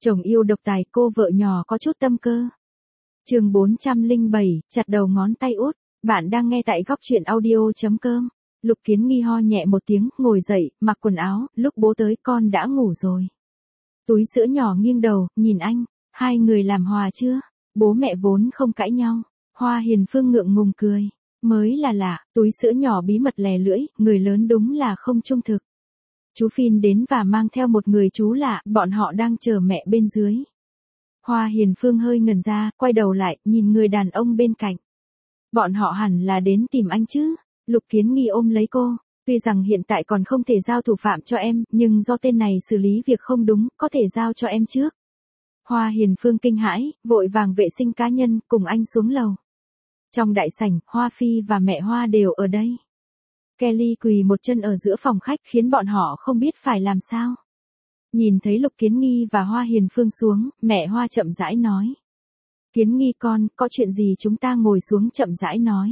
Chồng yêu độc tài, cô vợ nhỏ có chút tâm cơ. Chương 407, chặt đầu ngón tay út. Bạn đang nghe tại góc truyện audio.com. Lục Kiến Nghi ho nhẹ một tiếng, ngồi dậy, mặc quần áo, lúc bố tới con đã ngủ rồi. Túi sữa nhỏ nghiêng đầu, nhìn anh, hai người làm hòa chưa? Bố mẹ vốn không cãi nhau. Hoa Hiền Phương ngượng ngùng cười. Mới là lạ, túi sữa nhỏ bí mật lè lưỡi, người lớn đúng là không trung thực. Chú Phin đến và mang theo một người chú lạ, bọn họ đang chờ mẹ bên dưới. Hoa Hiền Phương hơi ngẩn ra, quay đầu lại, nhìn người đàn ông bên cạnh. Bọn họ hẳn là đến tìm anh chứ? Lục Kiến Nghi ôm lấy cô. Tuy rằng hiện tại còn không thể giao thủ phạm cho em, nhưng do tên này xử lý việc không đúng, có thể giao cho em trước. Hoa Hiền Phương kinh hãi, vội vàng vệ sinh cá nhân, cùng anh xuống lầu. Trong đại sảnh, Hoa Phi và mẹ Hoa đều ở đây. Kelly quỳ một chân ở giữa phòng khách khiến bọn họ không biết phải làm sao. Nhìn thấy Lục Kiến Nghi và Hoa Hiền Phương xuống, mẹ Hoa chậm rãi nói. Kiến Nghi con, có chuyện gì chúng ta ngồi xuống chậm rãi nói.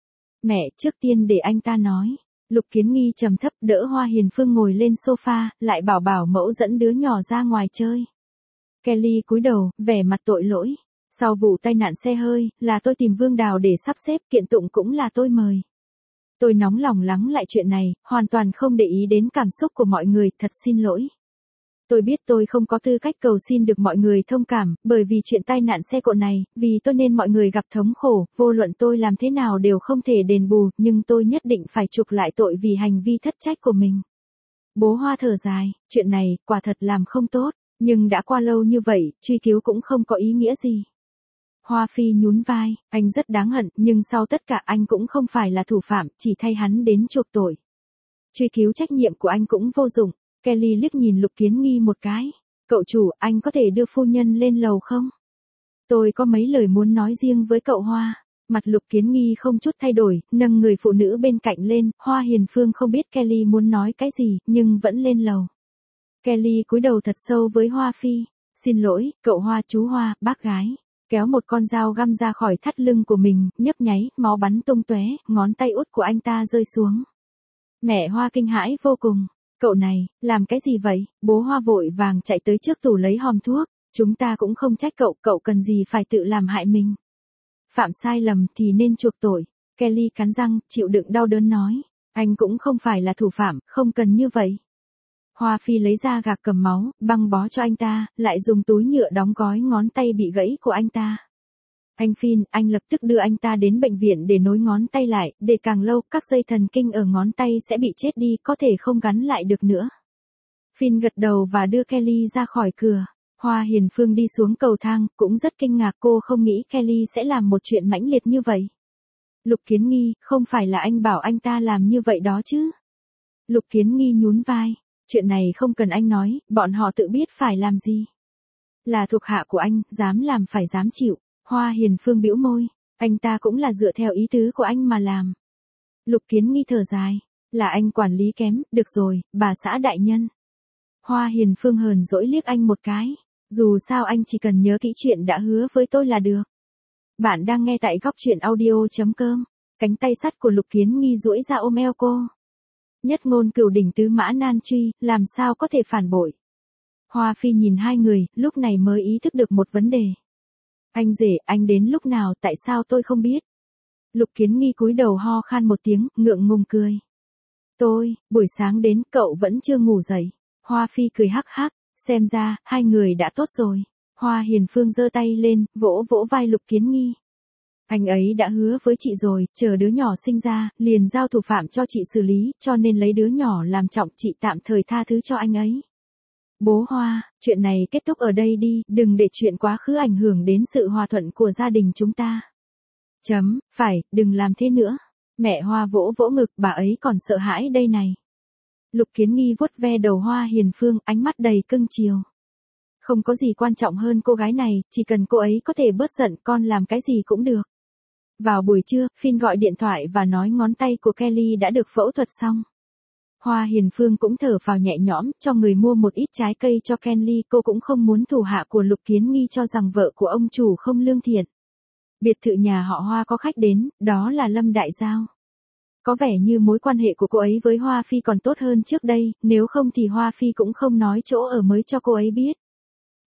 Mẹ, trước tiên để anh ta nói. Lục Kiến Nghi trầm thấp đỡ Hoa Hiền Phương ngồi lên sofa, lại bảo bảo mẫu dẫn đứa nhỏ ra ngoài chơi. Kelly cúi đầu, vẻ mặt tội lỗi. Sau vụ tai nạn xe hơi, là tôi tìm Vương Đào để sắp xếp, kiện tụng cũng là tôi mời. Tôi nóng lòng lắng lại chuyện này, hoàn toàn không để ý đến cảm xúc của mọi người, thật xin lỗi. Tôi biết tôi không có tư cách cầu xin được mọi người thông cảm, bởi vì chuyện tai nạn xe cộ này, vì tôi nên mọi người gặp thống khổ, vô luận tôi làm thế nào đều không thể đền bù, nhưng tôi nhất định phải chuộc lại tội vì hành vi thất trách của mình. Bố Hoa thở dài, chuyện này, quả thật làm không tốt, nhưng đã qua lâu như vậy, truy cứu cũng không có ý nghĩa gì. Hoa Phi nhún vai, anh rất đáng hận, nhưng sau tất cả anh cũng không phải là thủ phạm, chỉ thay hắn đến chuộc tội. Truy cứu trách nhiệm của anh cũng vô dụng. Kelly liếc nhìn Lục Kiến Nghi một cái. Cậu chủ, anh có thể đưa phu nhân lên lầu không? Tôi có mấy lời muốn nói riêng với cậu Hoa. Mặt Lục Kiến Nghi không chút thay đổi, nâng người phụ nữ bên cạnh lên. Hoa Hiền Phương không biết Kelly muốn nói cái gì, nhưng vẫn lên lầu. Kelly cúi đầu thật sâu với Hoa Phi. Xin lỗi, cậu Hoa, chú Hoa, bác gái. Kéo một con dao găm ra khỏi thắt lưng của mình, nhấp nháy, máu bắn tung tóe, ngón tay út của anh ta rơi xuống. Mẹ Hoa kinh hãi vô cùng. Cậu này, làm cái gì vậy? Bố Hoa vội vàng chạy tới trước tủ lấy hòm thuốc. Chúng ta cũng không trách cậu, cậu cần gì phải tự làm hại mình. Phạm sai lầm thì nên chuộc tội. Kelly cắn răng, chịu đựng đau đớn nói. Anh cũng không phải là thủ phạm, không cần như vậy. Hoa Phi lấy ra gạc cầm máu, băng bó cho anh ta, lại dùng túi nhựa đóng gói ngón tay bị gãy của anh ta. Anh Phin, anh lập tức đưa anh ta đến bệnh viện để nối ngón tay lại, để càng lâu các dây thần kinh ở ngón tay sẽ bị chết đi, có thể không gắn lại được nữa. Phin gật đầu và đưa Kelly ra khỏi cửa. Hoa Hiền Phương đi xuống cầu thang, cũng rất kinh ngạc, cô không nghĩ Kelly sẽ làm một chuyện mãnh liệt như vậy. Lục Kiến Nghi, không phải là anh bảo anh ta làm như vậy đó chứ? Lục Kiến Nghi nhún vai. Chuyện này không cần anh nói, bọn họ tự biết phải làm gì. Là thuộc hạ của anh, dám làm phải dám chịu. Hoa Hiền Phương bĩu môi, anh ta cũng là dựa theo ý tứ của anh mà làm. Lục Kiến Nghi thở dài, là anh quản lý kém, được rồi, bà xã đại nhân. Hoa Hiền Phương hờn dỗi liếc anh một cái, dù sao anh chỉ cần nhớ kỹ chuyện đã hứa với tôi là được. Bạn đang nghe tại góc truyện audio.com, cánh tay sắt của Lục Kiến Nghi duỗi ra ôm eo cô. Nhất ngôn cửu đỉnh tứ mã nan truy, làm sao có thể phản bội. Hoa Phi nhìn hai người, lúc này mới ý thức được một vấn đề. Anh rể, anh đến lúc nào, tại sao tôi không biết? Lục Kiến Nghi cúi đầu ho khan một tiếng, ngượng ngùng cười. Buổi sáng đến, cậu vẫn chưa ngủ dậy. Hoa Phi cười hắc hắc, xem ra, hai người đã tốt rồi. Hoa Hiền Phương giơ tay lên, vỗ vỗ vai Lục Kiến Nghi. Anh ấy đã hứa với chị rồi, chờ đứa nhỏ sinh ra, liền giao thủ phạm cho chị xử lý, cho nên lấy đứa nhỏ làm trọng, chị tạm thời tha thứ cho anh ấy. Bố Hoa, chuyện này kết thúc ở đây đi, đừng để chuyện quá khứ ảnh hưởng đến sự hòa thuận của gia đình chúng ta. Phải, đừng làm thế nữa. Mẹ Hoa vỗ vỗ ngực, bà ấy còn sợ hãi đây này. Lục Kiến Nghi vuốt ve đầu Hoa Hiền Phương, ánh mắt đầy cưng chiều. Không có gì quan trọng hơn cô gái này, chỉ cần cô ấy có thể bớt giận, con làm cái gì cũng được. Vào buổi trưa, Phin gọi điện thoại và nói ngón tay của Kelly đã được phẫu thuật xong. Hoa Hiền Phương cũng thở phào nhẹ nhõm, cho người mua một ít trái cây cho Kelly, cô cũng không muốn thủ hạ của Lục Kiến Nghi cho rằng vợ của ông chủ không lương thiện. Biệt thự nhà họ Hoa có khách đến, đó là Lâm Đại Giao. Có vẻ như mối quan hệ của cô ấy với Hoa Phi còn tốt hơn trước đây, nếu không thì Hoa Phi cũng không nói chỗ ở mới cho cô ấy biết.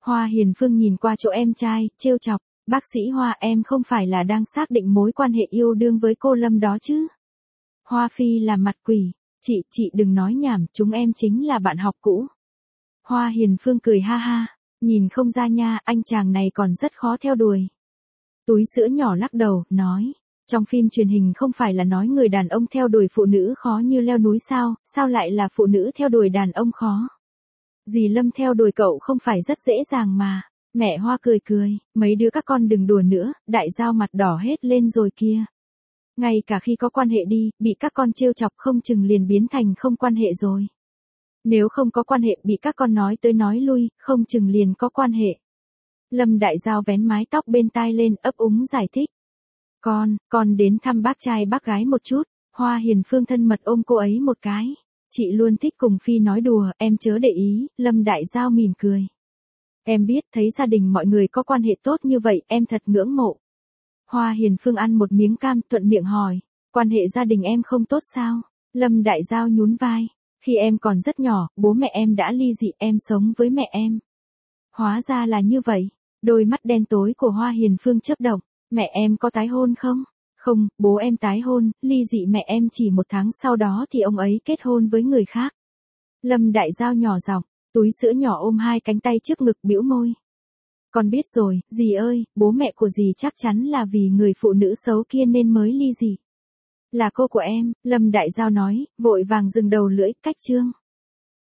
Hoa Hiền Phương nhìn qua chỗ em trai, trêu chọc, bác sĩ Hoa em không phải là đang xác định mối quan hệ yêu đương với cô Lâm đó chứ. Hoa Phi làm mặt quỷ, chị đừng nói nhảm, chúng em chính là bạn học cũ. Hoa Hiền Phương cười ha ha, nhìn không ra nha, anh chàng này còn rất khó theo đuổi. Túi sữa nhỏ lắc đầu, nói, trong phim truyền hình không phải là nói người đàn ông theo đuổi phụ nữ khó như leo núi sao lại là phụ nữ theo đuổi đàn ông khó. Dì Lâm theo đuổi cậu không phải rất dễ dàng mà. Mẹ Hoa cười cười, mấy đứa các con đừng đùa nữa, đại giao mặt đỏ hết lên rồi kia. Ngay cả khi có quan hệ đi, bị các con trêu chọc không chừng liền biến thành không quan hệ rồi. Nếu không có quan hệ bị các con nói tới nói lui, không chừng liền có quan hệ. Lâm đại giao vén mái tóc bên tai lên ấp úng giải thích. Con đến thăm bác trai bác gái một chút. Hoa Hiền Phương thân mật ôm cô ấy một cái. Chị luôn thích cùng Phi nói đùa, em chớ để ý, Lâm đại giao mỉm cười. Em biết thấy gia đình mọi người có quan hệ tốt như vậy, em thật ngưỡng mộ. Hoa Hiền Phương ăn một miếng cam thuận miệng hỏi, quan hệ gia đình em không tốt sao? Lâm đại giao nhún vai, khi em còn rất nhỏ, bố mẹ em đã ly dị, em sống với mẹ em. Hóa ra là như vậy, đôi mắt đen tối của Hoa Hiền Phương chớp động, mẹ em có tái hôn không? Không, bố em tái hôn, ly dị mẹ em chỉ 1 tháng sau đó thì ông ấy kết hôn với người khác. Lâm đại giao nhỏ giọng, túi sữa nhỏ ôm 2 cánh tay trước ngực bĩu môi. Con biết rồi, dì ơi, bố mẹ của dì chắc chắn là vì người phụ nữ xấu kia nên mới ly dị. Là cô của em, Lâm đại giao nói, vội vàng dừng đầu lưỡi, cách chương.